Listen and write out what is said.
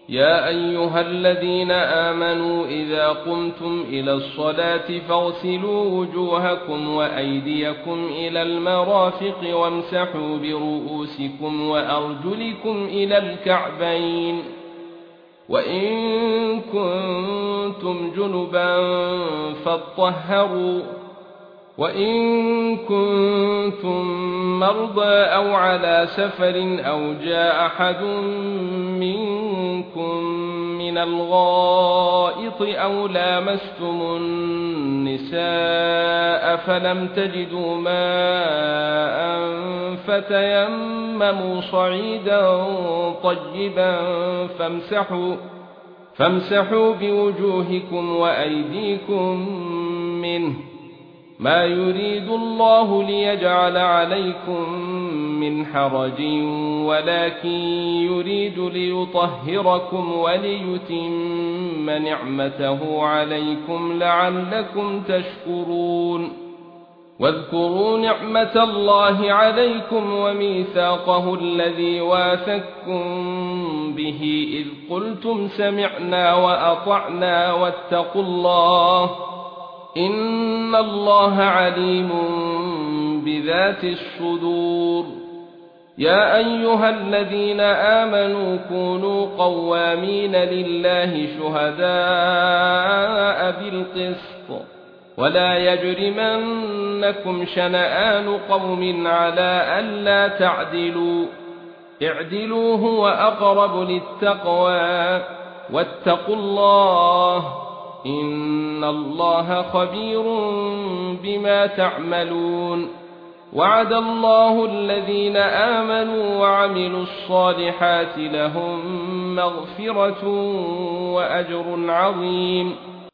يا ايها الذين آمنوا اذا قمتم الى الصلاة فاغسلوا وجوهكم وايديكم الى المرافق وامسحوا برؤوسكم وارجلكم الى الكعبين وان كنتم جنبا فاطهروا وَإِن كُنتُم مَّرْضَىٰ أَوْ عَلَىٰ سَفَرٍ أَوْ جَاءَ أَحَدٌ مِّنكُم مِّنَ الْغَائِطِ أَوْ لَامَسْتُمُ النِّسَاءَ فَلَمْ تَجِدُوا مَاءً فَتَيَمَّمُوا صَعِيدًا طَيِّبًا فامسحوا بِوُجُوهِكُمْ وَأَيْدِيكُم مِّنْهُ ما يريد الله ليجعل عليكم من حرج ولكن يريد ليطهركم وليتم نعمته عليكم لعلكم تشكرون واذكروا نعمة الله عليكم وميثاقه الذي واثقكم به إذ قلتم سمعنا وأطعنا واتقوا الله إن الله عليم بذات الصدور يا أيها الذين آمنوا كونوا قوامين لله شهداء بالقسط ولا يجرمنكم شنآن قوم على ألا تعدلوا اعدلوا هو أقرب للتقوى واتقوا الله إن الله خبير بما تعملون وعد الله الذين آمنوا وعملوا الصالحات لهم مغفرة وأجر عظيم